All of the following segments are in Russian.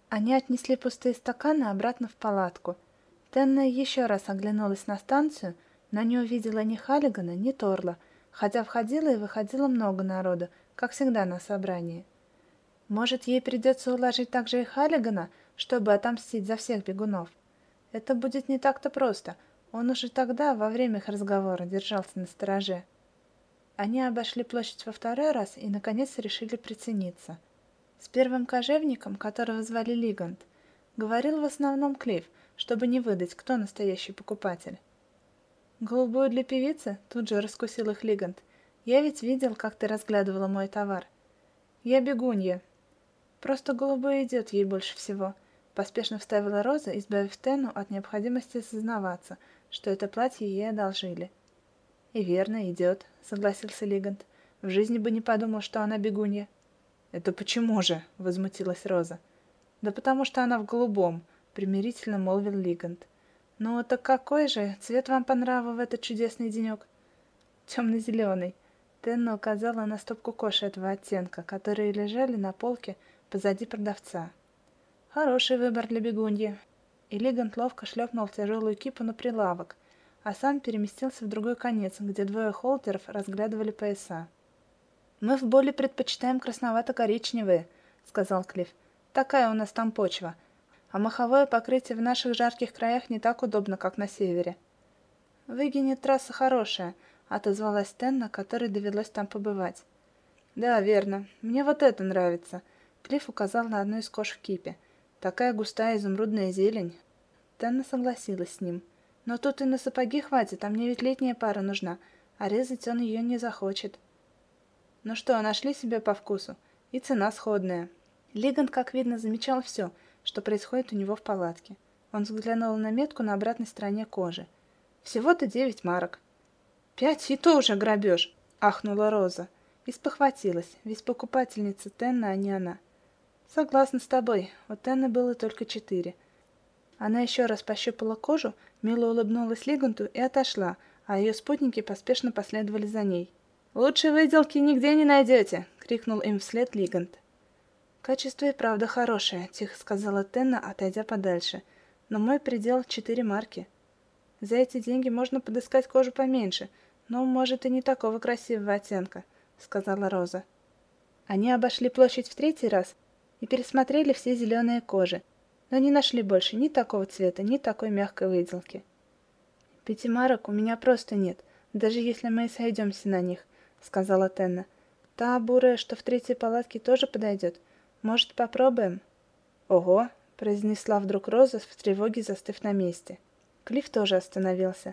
Они отнесли пустые стаканы обратно в палатку. Тенна еще раз оглянулась на станцию, но не увидела ни Халлигана, ни Торла, хотя входило и выходило много народа, как всегда на собрании. Может, ей придется уложить также и Халлигана, чтобы отомстить за всех бегунов? Это будет не так-то просто. Он уже тогда, во время их разговора, держался на стороже. Они обошли площадь во второй раз и, наконец, решили прицениться. С первым кожевником, которого звали Лигант, говорил в основном Клифф, чтобы не выдать, кто настоящий покупатель. «Голубую для певицы?» — тут же раскусил их Лигант. «Я ведь видел, как ты разглядывала мой товар». «Я бегунья». «Просто голубой идет ей больше всего», — поспешно вставила Роза, избавив Тенну от необходимости сознаваться, что это платье ей одолжили. «И верно, идет», — согласился Лигант. «В жизни бы не подумал, что она бегунья». «Это почему же?» — возмутилась Роза. «Да потому что она в голубом», — примирительно молвил Лигант. «Ну, так какой же цвет вам по нраву в этот чудесный денек?» «Темно-зеленый». Тенна указала на стопку кож этого оттенка, которые лежали на полке позади продавца. «Хороший выбор для бегуньи». И Лигант ловко шлепнул тяжелую кипу на прилавок, а сам переместился в другой конец, где двое холтеров разглядывали пояса. «Мы в Боле предпочитаем красновато-коричневые», — сказал Клифф. «Такая у нас там почва. А моховое покрытие в наших жарких краях не так удобно, как на севере». «В Игине трасса хорошая», — отозвалась Тенна, которой довелось там побывать. «Да, верно. Мне вот это нравится», — Клифф указал на одну из кож в кипе. «Такая густая изумрудная зелень». Тенна согласилась с ним. «Но тут и на сапоги хватит, а мне ведь летняя пара нужна, а резать он ее не захочет». «Ну что, нашли себе по вкусу? И цена сходная». Лигант, как видно, замечал все, что происходит у него в палатке. Он взглянул на метку на обратной стороне кожи. «Всего-то 9 марок». «5, и то уже грабеж!» — ахнула Роза. И спохватилась, ведь покупательница Тенна, а не она. «Согласна с тобой, у Тенны было только 4». Она еще раз пощупала кожу, мило улыбнулась Лиганту и отошла, а ее спутники поспешно последовали за ней. «Лучшей выделки нигде не найдете!» — крикнул им вслед Лигант. «Качество и правда хорошее», — тихо сказала Тенна, отойдя подальше. «Но мой предел 4 марки. За эти деньги можно подыскать кожу поменьше, но, может, и не такого красивого оттенка», — сказала Роза. Они обошли площадь в 3-й раз и пересмотрели все зеленые кожи, но не нашли больше ни такого цвета, ни такой мягкой выделки. «5 марок у меня просто нет, даже если мы и сойдемся на них», — сказала Тенна. «Та бурая, что в 3-й палатке, тоже подойдет. Может, попробуем?» «Ого!» — произнесла вдруг Роза, в тревоге застыв на месте. Клифф тоже остановился.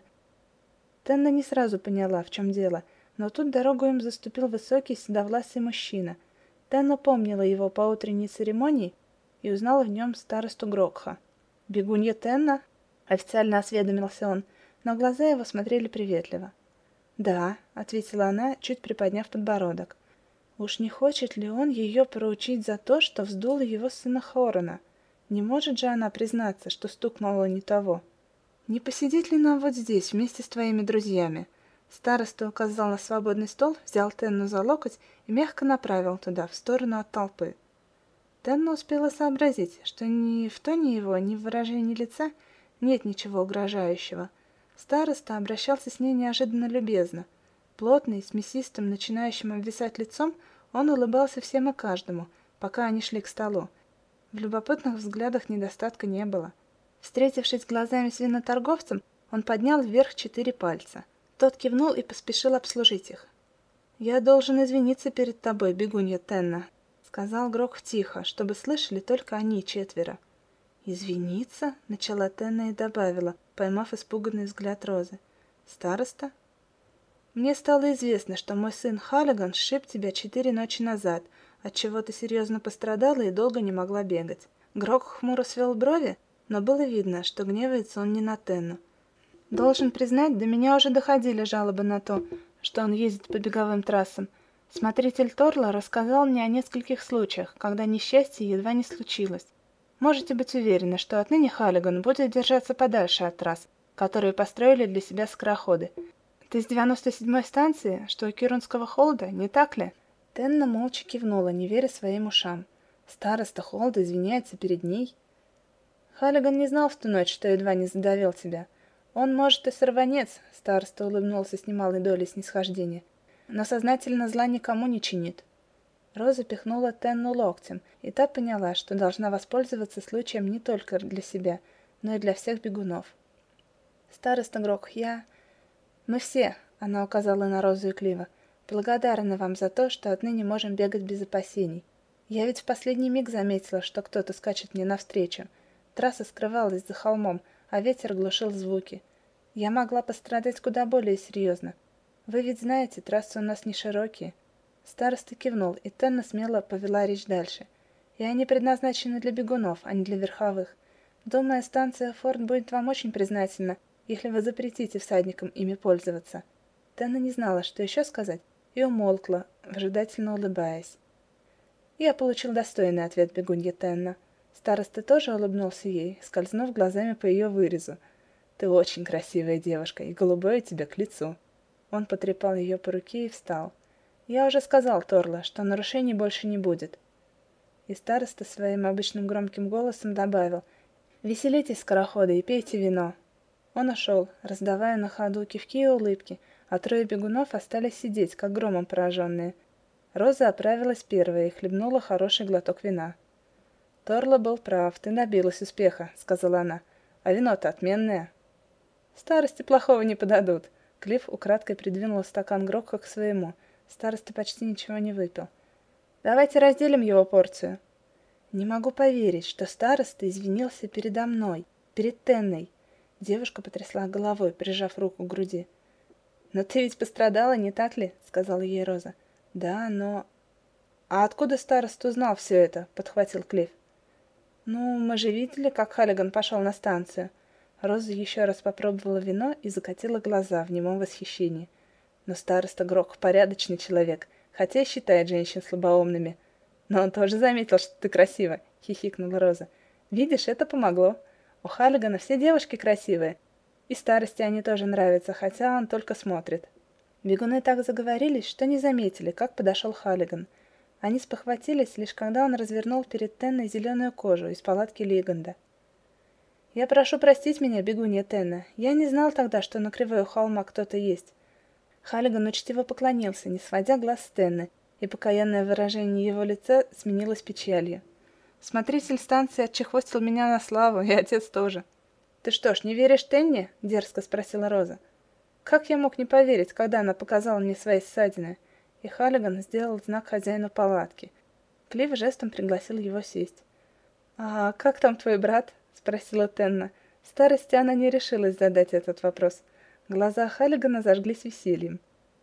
Тенна не сразу поняла, в чем дело, но тут дорогу им заступил высокий седовласый мужчина. Тенна помнила его по утренней церемонии и узнала в нем старосту Грокха. «Бегунья Тенна?» — официально осведомился он, но глаза его смотрели приветливо. «Да», — ответила она, чуть приподняв подбородок. «Уж не хочет ли он ее проучить за то, что вздула его сына Хорона? Не может же она признаться, что стукнула не того? Не посидеть ли нам вот здесь вместе с твоими друзьями?» Староста указал на свободный стол, взял Тенну за локоть и мягко направил туда, в сторону от толпы. Тенна успела сообразить, что ни в тоне его, ни в выражении лица нет ничего угрожающего. Староста обращался с ней неожиданно любезно. Плотный, с мясистым, начинающим обвисать лицом, он улыбался всем и каждому, пока они шли к столу. В любопытных взглядах недостатка не было. Встретившись глазами с виноторговцем, он поднял вверх 4 пальца. Тот кивнул и поспешил обслужить их. «Я должен извиниться перед тобой, бегунья Тенна», — сказал Грок тихо, чтобы слышали только они 4. «Извиниться?» — начала Тенна и добавила, поймав испуганный взгляд Розы. «Староста?» «Мне стало известно, что мой сын Халлиган сшиб тебя 4 ночи назад, отчего ты серьезно пострадала и долго не могла бегать». Грок хмуро свел брови, но было видно, что гневается он не на Тенну. «Должен признать, до меня уже доходили жалобы на то, что он ездит по беговым трассам. Смотритель Торла рассказал мне о нескольких случаях, когда несчастье едва не случилось. Можете быть уверены, что отныне Халлиган будет держаться подальше от трасс, которые построили для себя скороходы. Ты с 97-й станции, что у Кирунского холда, не так ли?» Тенна молча кивнула, не веря своим ушам. Староста Холда извиняется перед ней. Халлиган не знал в ту ночь, что едва не задавил тебя. Он, может, и сорванец, староста улыбнулся с немалой долей снисхождения, но сознательно зла никому не чинит. Роза пихнула Тенну локтем, и та поняла, что должна воспользоваться случаем не только для себя, но и для всех бегунов. «Староста Грок, Мы все, — она указала на Розу и Клива, — благодарны вам за то, что отныне можем бегать без опасений. Я ведь в последний миг заметила, что кто-то скачет мне навстречу. Трасса скрывалась за холмом, а ветер глушил звуки. Я могла пострадать куда более серьезно. Вы ведь знаете, трассы у нас не широкие». Староста кивнул, и Тенна смело повела речь дальше. «И они предназначены для бегунов, а не для верховых. Думаю, станция Форт будет вам очень признательна, если вы запретите всадникам ими пользоваться». Тенна не знала, что еще сказать, и умолкла, выжидательно улыбаясь. «Я получил достойный ответ, бегунья Тенна». Староста тоже улыбнулся ей, скользнув глазами по ее вырезу. «Ты очень красивая девушка, и голубое тебе к лицу». Он потрепал ее по руке и встал. «Я уже сказал Торла, что нарушений больше не будет». И староста своим обычным громким голосом добавил: «Веселитесь, скороходы, и пейте вино». Он ушел, раздавая на ходу кивки и улыбки, а трое бегунов остались сидеть, как громом пораженные. Роза оправилась первая и хлебнула хороший глоток вина. «Торла был прав, ты добилась успеха», — сказала она. «А вино-то отменное». «Старости плохого не подадут». Клифф украдкой придвинул стакан Грока к своему. Староста почти ничего не выпил. «Давайте разделим его порцию». «Не могу поверить, что староста извинился передо мной, перед Тенной». Девушка потрясла головой, прижав руку к груди. «Но ты ведь пострадала, не так ли?» — сказала ей Роза. «Да, но...» «А откуда староста узнал все это?» — подхватил Клифф. «Ну, мы же видели, как Халлиган пошел на станцию». Роза еще раз попробовала вино и закатила глаза в немом восхищении. «Но староста Грок порядочный человек, хотя и считает женщин слабоумными. Но он тоже заметил, что ты красива», — хихикнула Роза. «Видишь, это помогло. У Халлигана все девушки красивые. И старости они тоже нравятся, хотя он только смотрит». Бегуны так заговорились, что не заметили, как подошел Халлиган. Они спохватились, лишь когда он развернул перед Тенной зеленую кожу из палатки Лиганда. «Я прошу простить меня, бегунья Тенна. Я не знал тогда, что на кривой у холма кто-то есть». Халлиган учтиво поклонился, не сводя глаз с Тенны, и покаянное выражение его лица сменилось печалью. «Смотритель станции отчехвостил меня на славу, и отец тоже». «Ты что ж, не веришь Тенне?» — дерзко спросила Роза. «Как я мог не поверить, когда она показала мне свои ссадины?» И Халлиган сделал знак хозяину палатки. Клифф жестом пригласил его сесть. «А как там твой брат?» — спросила Тенна. В старости она не решилась задать этот вопрос. Глаза Халлигана зажглись весельем.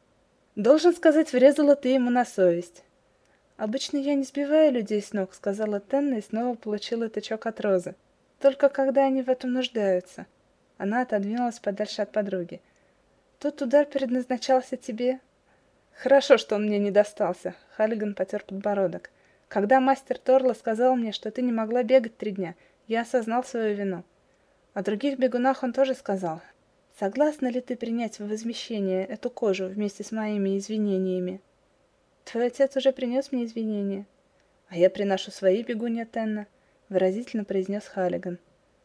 «Должен сказать, врезала ты ему на совесть». «Обычно я не сбиваю людей с ног», — сказала Тенна и снова получила тычок от Розы. «Только когда они в этом нуждаются». Она отодвинулась подальше от подруги. «Тот удар предназначался тебе». «Хорошо, что он мне не достался», — Халлиган потер подбородок. «Когда мастер Торла сказал мне, что ты не могла бегать 3 дня, я осознал свою вину. О других бегунах он тоже сказал. Согласна ли ты принять в возмещение эту кожу вместе с моими извинениями?» «Твой отец уже принес мне извинения». «А я приношу свои, бегунья Тенна», — выразительно произнес Халлиган.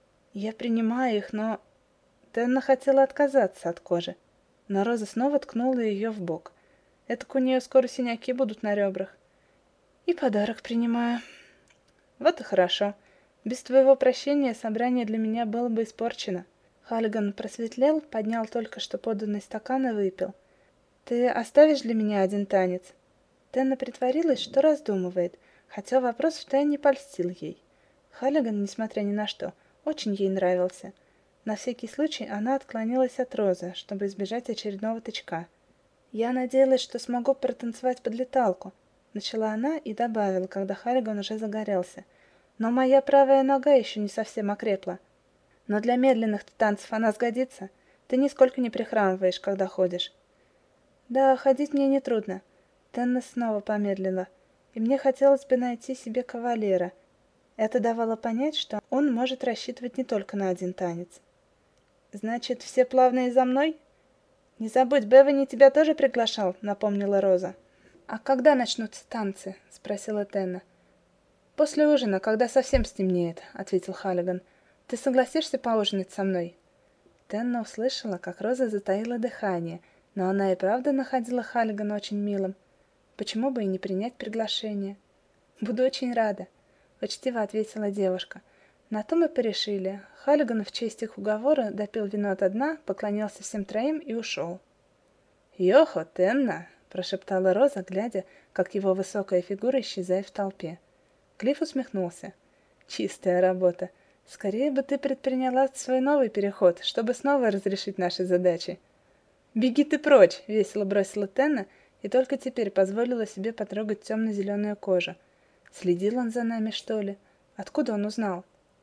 «Я принимаю их, но...» Тенна хотела отказаться от кожи, но Роза снова ткнула ее в бок. «Этак у нее скоро синяки будут на ребрах». «И подарок принимаю». «Вот и хорошо. Без твоего прощения собрание для меня было бы испорчено». Халлиган просветлел, поднял только что поданный стакан и выпил. «Ты оставишь для меня один танец?» Тенна притворилась, что раздумывает, хотя вопрос втайне польстил ей. Халлиган, несмотря ни на что, очень ей нравился. На всякий случай она отклонилась от Розы, чтобы избежать очередного тычка. «Я надеялась, что смогу протанцевать под леталку», — начала она и добавила, когда Халлиган уже загорелся. «Но моя правая нога еще не совсем окрепла. Но для медленных танцев она сгодится. Ты нисколько не прихрамываешь, когда ходишь». «Да, ходить мне нетрудно». Тенна снова помедлила. «И мне хотелось бы найти себе кавалера». Это давало понять, что он может рассчитывать не только на один танец. «Значит, все плавные за мной?» «Не забудь, Бевани тебя тоже приглашал», — напомнила Роза. «А когда начнутся танцы?» — спросила Тенна. «После ужина, когда совсем стемнеет», — ответил Халлиган. «Ты согласишься поужинать со мной?» Тенна услышала, как Роза затаила дыхание, но она и правда находила Халлигана очень милым. Почему бы и не принять приглашение? «Буду очень рада», — учтиво ответила девушка. На то мы порешили. Халлиган в честь их уговора допил вино ото дна, поклонился всем троим и ушел. «Йохо, Тенна!» — прошептала Роза, глядя, как его высокая фигура исчезает в толпе. Клифф усмехнулся. «Чистая работа. Скорее бы ты предприняла свой новый переход, чтобы снова разрешить наши задачи». «Беги ты прочь!» — весело бросила Тенна и только теперь позволила себе потрогать темно-зеленую кожу. Следил он за нами, что ли? Откуда он узнал?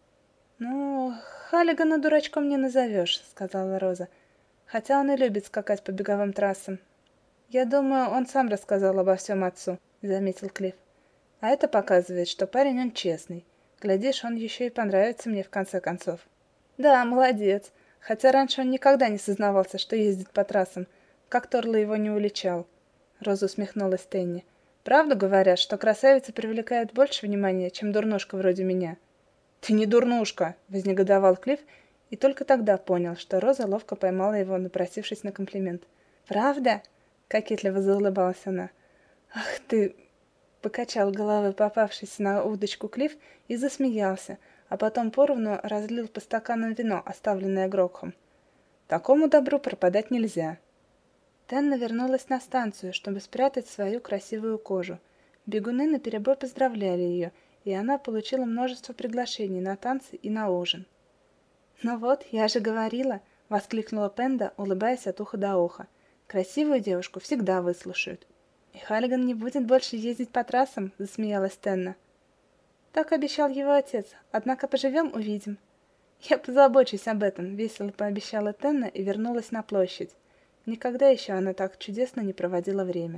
«Ну, Халлигана дурачком не назовешь», — сказала Роза. «Хотя он и любит скакать по беговым трассам». «Я думаю, он сам рассказал обо всем отцу», — заметил Клифф. «А это показывает, что парень он честный. Глядишь, он еще и понравится мне в конце концов». «Да, молодец. Хотя раньше он никогда не сознавался, что ездит по трассам, как Торла его не уличал». Роза усмехнулась Тенни. «Правду говорят, что красавица привлекает больше внимания, чем дурнушка вроде меня?» «Ты не дурнушка!» — вознегодовал Клифф, и только тогда понял, что Роза ловко поймала его, напросившись на комплимент. «Правда?» — кокетливо заулыбалась она. «Ах ты!» — покачал головой попавшийся на удочку Клифф и засмеялся, а потом поровну разлил по стаканам вино, оставленное Грокхом. «Такому добру пропадать нельзя». Тенна вернулась на станцию, чтобы спрятать свою красивую кожу. Бегуны наперебой поздравляли ее, и она получила множество приглашений на танцы и на ужин. «Ну вот, я же говорила!» — воскликнула Пенда, улыбаясь от уха до уха. «Красивую девушку всегда выслушают». «И Халлиган не будет больше ездить по трассам?» — засмеялась Тенна. «Так обещал его отец, однако поживем — увидим». «Я позабочусь об этом», — весело пообещала Тенна и вернулась на площадь. Никогда еще она так чудесно не проводила время.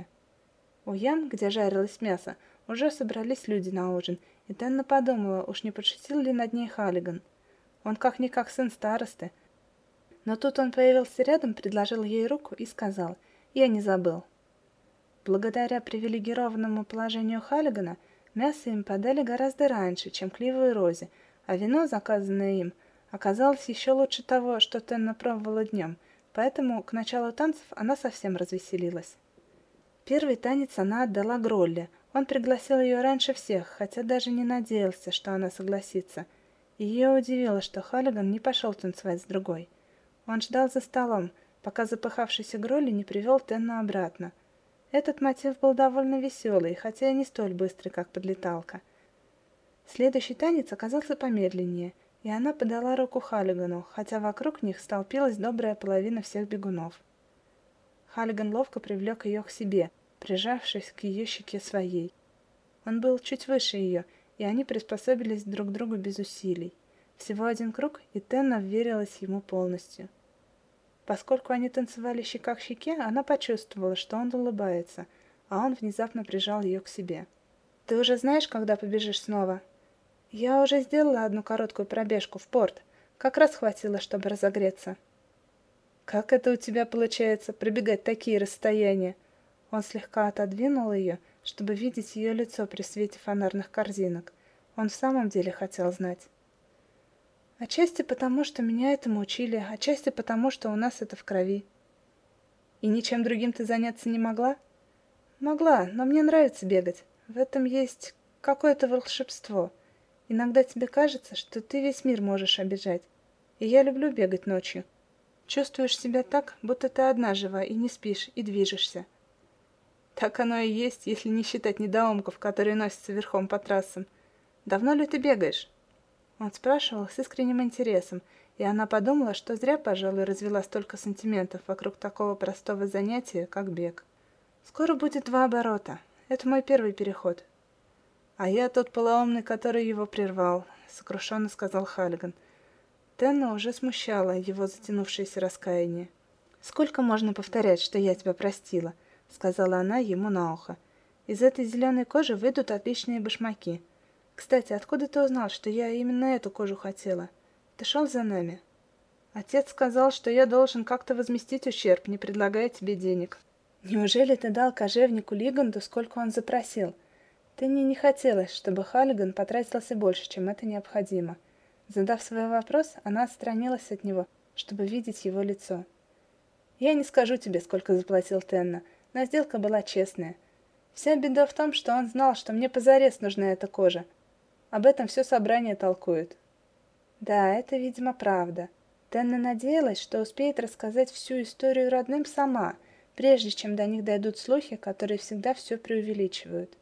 У ям, где жарилось мясо, уже собрались люди на ужин, и Тенна подумала, уж не подшутил ли над ней Халлиган. Он как-никак сын старосты. Но тут он появился рядом, предложил ей руку и сказал: «Я не забыл». Благодаря привилегированному положению Халлигана, мясо им подали гораздо раньше, чем Клиффу и Розе, а вино, заказанное им, оказалось еще лучше того, что Тенна пробовала днем, поэтому к началу танцев она совсем развеселилась. Первый танец она отдала Гролле. Он пригласил ее раньше всех, хотя даже не надеялся, что она согласится. Ее удивило, что Халлиган не пошел танцевать с другой. Он ждал за столом, пока запыхавшийся Гролли не привел Тенну обратно. Этот мотив был довольно веселый, хотя и не столь быстрый, как подлеталка. Следующий танец оказался помедленнее, и она подала руку Халлигану, хотя вокруг них столпилась добрая половина всех бегунов. Халлиган ловко привлек ее к себе, прижавшись к ее щеке своей. Он был чуть выше ее, и они приспособились друг к другу без усилий. Всего один круг, и Тенна вверилась ему полностью. Поскольку они танцевали щека к щеке, она почувствовала, что он улыбается, а он внезапно прижал ее к себе. «Ты уже знаешь, когда побежишь снова?» «Я уже сделала одну короткую пробежку в порт. Как раз хватило, чтобы разогреться». «Как это у тебя получается, пробегать такие расстояния?» Он слегка отодвинул ее, чтобы видеть ее лицо при свете фонарных корзинок. Он в самом деле хотел знать. «Отчасти потому, что меня этому учили, отчасти потому, что у нас это в крови». «И ничем другим ты заняться не могла?» «Могла, но мне нравится бегать. В этом есть какое-то волшебство. Иногда тебе кажется, что ты весь мир можешь обижать. И я люблю бегать ночью. Чувствуешь себя так, будто ты одна жива и не спишь, и движешься». «Так оно и есть, если не считать недоумков, которые носятся верхом по трассам. Давно ли ты бегаешь?» Он спрашивал с искренним интересом, и она подумала, что зря, пожалуй, развела столько сантиментов вокруг такого простого занятия, как бег. «Скоро будет 2 оборота. Это мой первый переход». «А я тот полоумный, который его прервал», — сокрушенно сказал Халлиган. Тенна уже смущала его затянувшееся раскаяние. «Сколько можно повторять, что я тебя простила?» — сказала она ему на ухо. «Из этой зеленой кожи выйдут отличные башмаки. Кстати, откуда ты узнал, что я именно эту кожу хотела? Ты шел за нами?» «Отец сказал, что я должен как-то возместить ущерб, не предлагая тебе денег». «Неужели ты дал кожевнику Лиганду, сколько он запросил?» Тенне не хотелось, чтобы Халлиган потратился больше, чем это необходимо. Задав свой вопрос, она отстранилась от него, чтобы видеть его лицо. «Я не скажу тебе, сколько заплатил Тенна, но сделка была честная. Вся беда в том, что он знал, что мне позарез нужна эта кожа. Об этом все собрание толкует». Да, это, видимо, правда. Тенна надеялась, что успеет рассказать всю историю родным сама, прежде чем до них дойдут слухи, которые всегда все преувеличивают.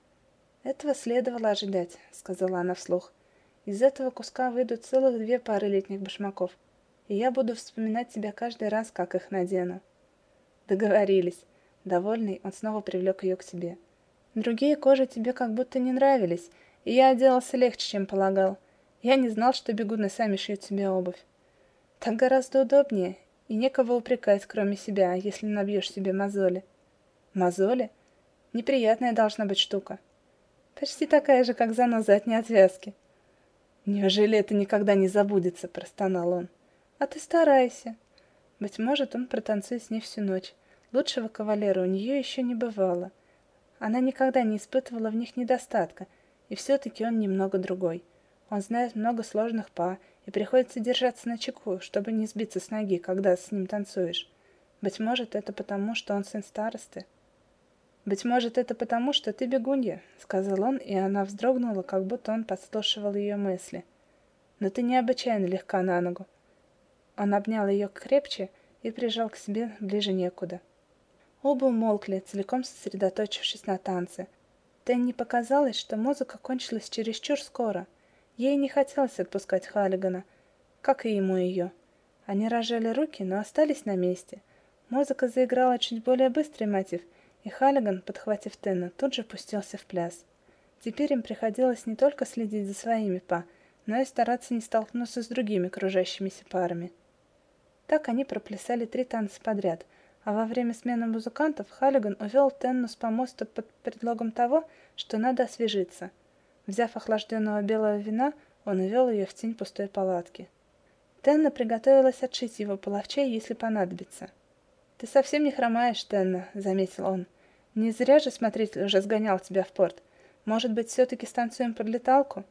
«Этого следовало ожидать», — сказала она вслух. «Из этого куска выйдут целых 2 пары летних башмаков, и я буду вспоминать тебя каждый раз, как их надену». Договорились. Довольный, он снова привлек ее к себе. «Другие кожи тебе как будто не нравились, и я отделался легче, чем полагал. Я не знал, что бегуны сами шьют себе обувь. Так гораздо удобнее, и некого упрекать, кроме себя, если набьешь себе мозоли». «Мозоли? Неприятная должна быть штука». «Почти такая же, как заноза от неотвязки». «Неужели это никогда не забудется?» – простонал он. «А ты старайся». Быть может, он протанцует с ней всю ночь. Лучшего кавалера у нее еще не бывало. Она никогда не испытывала в них недостатка, и все-таки он немного другой. Он знает много сложных па, и приходится держаться начеку, чтобы не сбиться с ноги, когда с ним танцуешь. Быть может, это потому, что он сын старосты. «Быть может, это потому, что ты бегунья», — сказал он, и она вздрогнула, как будто он подслушивал ее мысли. «Но ты необычайно легка на ногу». Он обнял ее крепче и прижал к себе ближе некуда. Оба умолкли, целиком сосредоточившись на танце. Тенни показалось, что музыка кончилась чересчур скоро. Ей не хотелось отпускать Халлигана, как и ему ее. Они разжали руки, но остались на месте. Музыка заиграла чуть более быстрый мотив, и Халлиган, подхватив Тенна, тут же пустился в пляс. Теперь им приходилось не только следить за своими па, но и стараться не столкнуться с другими кружащимися парами. Так они проплясали 3 танца подряд, а во время смены музыкантов Халлиган увел Тенну с помоста под предлогом того, что надо освежиться. Взяв охлажденного белого вина, он увел ее в тень пустой палатки. Тенна приготовилась отшить его половчей, если понадобится. «Ты совсем не хромаешь, Тенна», — заметил он. «Не зря же смотритель уже сгонял тебя в порт. Может быть, все-таки станцуем под леталку?»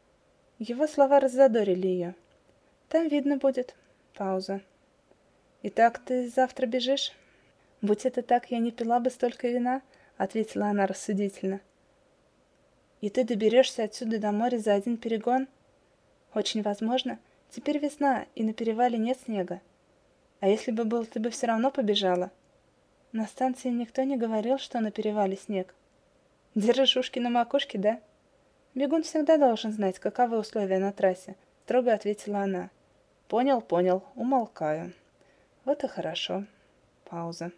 Его слова раззадорили ее. «Там видно будет». Пауза. «Итак, ты завтра бежишь?» «Будь это так, я не пила бы столько вина», — ответила она рассудительно. «И ты доберешься отсюда до моря за один перегон?» «Очень возможно. Теперь весна, и на перевале нет снега. А если бы был, ты бы все равно побежала?» «На станции никто не говорил, что на перевале снег». «Держишь ушки на макушке, да?» «Бегун всегда должен знать, каковы условия на трассе», — строго ответила она. «Понял, понял. Умолкаю». «Вот и хорошо». Пауза.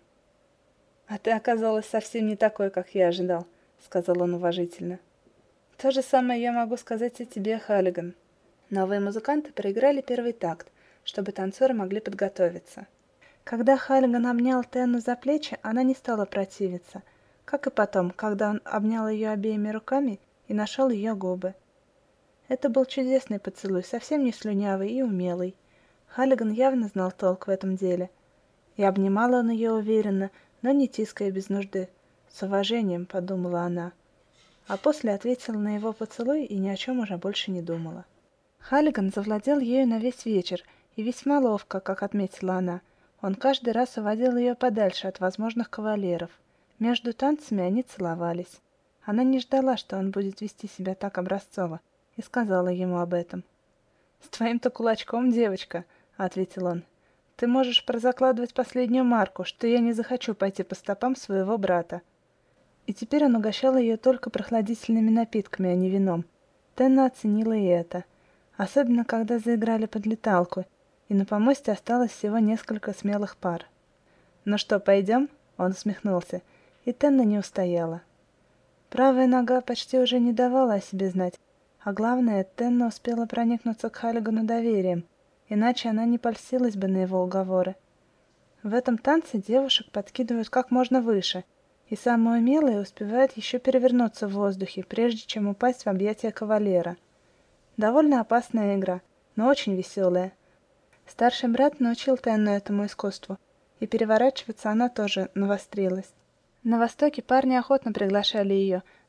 «А ты оказалась совсем не такой, как я ожидал», — сказал он уважительно. «То же самое я могу сказать и тебе, Халлиган». Новые музыканты проиграли первый такт, чтобы танцоры могли подготовиться. Когда Халлиган обнял Тенну за плечи, она не стала противиться, как и потом, когда он обнял ее обеими руками и нашел ее губы. Это был чудесный поцелуй, совсем не слюнявый и умелый. Халлиган явно знал толк в этом деле. И обнимал он ее уверенно, но не тиская без нужды. «С уважением», — подумала она. А после ответила на его поцелуй и ни о чем уже больше не думала. Халлиган завладел ею на весь вечер, и весьма ловко, как отметила она. Он каждый раз уводил ее подальше от возможных кавалеров. Между танцами они целовались. Она не ждала, что он будет вести себя так образцово, и сказала ему об этом. «С твоим-то кулачком, девочка», — ответил он. «Ты можешь прозакладывать последнюю марку, что я не захочу пойти по стопам своего брата». И теперь он угощал ее только прохладительными напитками, а не вином. Тенна оценила и это. Особенно, когда заиграли под леталку, и на помосте осталось всего несколько смелых пар. «Ну что, пойдем?» — он усмехнулся, и Тенна не устояла. Правая нога почти уже не давала о себе знать, а главное, Тенна успела проникнуться к Халлигану доверием, иначе она не польстилась бы на его уговоры. В этом танце девушек подкидывают как можно выше, и самые умелые успевают еще перевернуться в воздухе, прежде чем упасть в объятия кавалера. Довольно опасная игра, но очень веселая. Старший брат научил Тенну этому искусству, и переворачиваться она тоже навострилась. На Востоке парни охотно приглашали ее,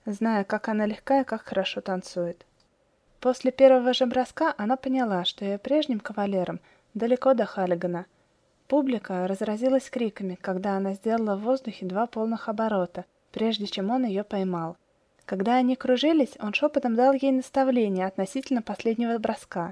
зная, как она легка и как хорошо танцует. После первого же броска она поняла, что ее прежним кавалером далеко до Халлигана. Публика разразилась криками, когда она сделала в воздухе 2 полных оборота, прежде чем он ее поймал. Когда они кружились, он шепотом дал ей наставление относительно последнего броска.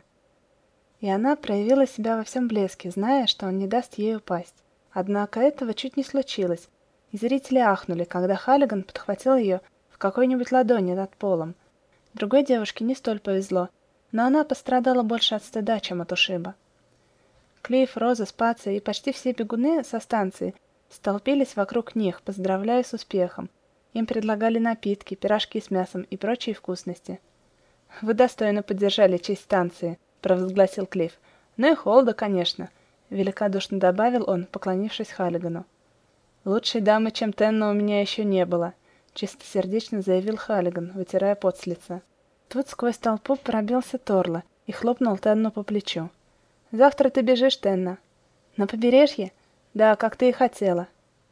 И она проявила себя во всем блеске, зная, что он не даст ей упасть. Однако этого чуть не случилось, и зрители ахнули, когда Халлиган подхватил ее в какой-нибудь ладони над полом. Другой девушке не столь повезло, но она пострадала больше от стыда, чем от ушиба. Клифф, Роза, Спация и почти все бегуны со станции столпились вокруг них, поздравляя с успехом. Им предлагали напитки, пирожки с мясом и прочие вкусности. «Вы достойно поддержали честь станции», — провозгласил Клифф. «Ну и Холда, конечно», — великодушно добавил он, поклонившись Халлигану. «Лучшей дамы, чем Тенна, у меня еще не было», — чистосердечно заявил Халлиган, вытирая пот с лица. Тут сквозь толпу пробился Торла и хлопнул Тенну по плечу. «Завтра ты бежишь, Тенна». «На побережье?» «Да, как ты и хотела».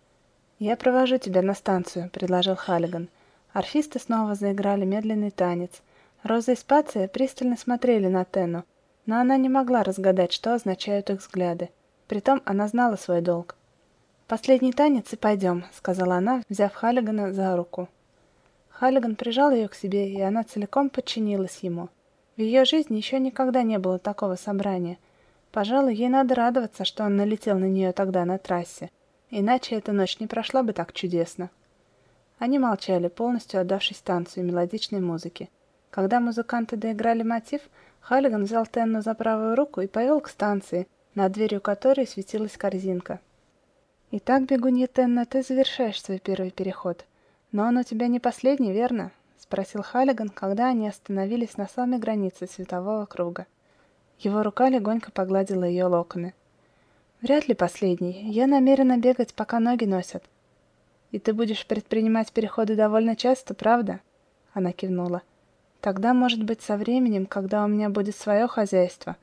«Я провожу тебя на станцию», — предложил Халлиган. Орфисты снова заиграли медленный танец. Роза и Спация пристально смотрели на Тенну, но она не могла разгадать, что означают их взгляды. Притом она знала свой долг. «Последний танец и пойдем», — сказала она, взяв Халлигана за руку. Халлиган прижал ее к себе, и она целиком подчинилась ему. В ее жизни еще никогда не было такого собрания. Пожалуй, ей надо радоваться, что он налетел на нее тогда на трассе. Иначе эта ночь не прошла бы так чудесно. Они молчали, полностью отдавшись танцу и мелодичной музыке. Когда музыканты доиграли мотив, Халлиган взял Тенну за правую руку и повел к станции, над дверью которой светилась корзинка. «Итак, бегунья Тенна, ты завершаешь свой первый переход. Но он у тебя не последний, верно?» — спросил Халлиган, когда они остановились на самой границе светового круга. Его рука легонько погладила ее локоны. «Вряд ли последний. Я намерена бегать, пока ноги носят». «И ты будешь предпринимать переходы довольно часто, правда?» Она кивнула. «Тогда, может быть, со временем, когда у меня будет свое хозяйство.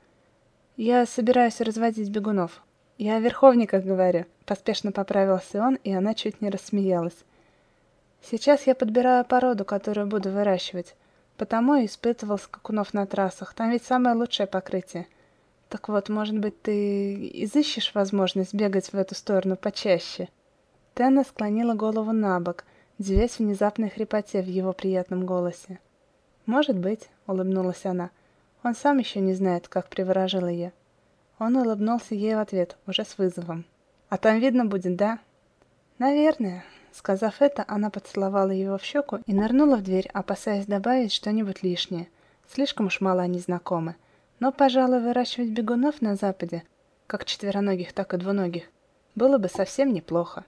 Я собираюсь разводить бегунов. Я о верховниках говорю», — поспешно поправился он, и она чуть не рассмеялась. «Сейчас я подбираю породу, которую буду выращивать. Потому и испытывал скакунов на трассах. Там ведь самое лучшее покрытие. Так вот, может быть, ты изыщешь возможность бегать в эту сторону почаще?» Тенна склонила голову на бок, девясь внезапной хрипоте в его приятном голосе. «Может быть», — улыбнулась она. «Он сам еще не знает, как приворожил ее». Он улыбнулся ей в ответ, уже с вызовом. «А там видно будет, да?» «Наверное». Сказав это, она поцеловала его в щеку и нырнула в дверь, опасаясь добавить что-нибудь лишнее. Слишком уж мало они знакомы. Но, пожалуй, выращивать бегунов на Западе, как четвероногих, так и двуногих, было бы совсем неплохо.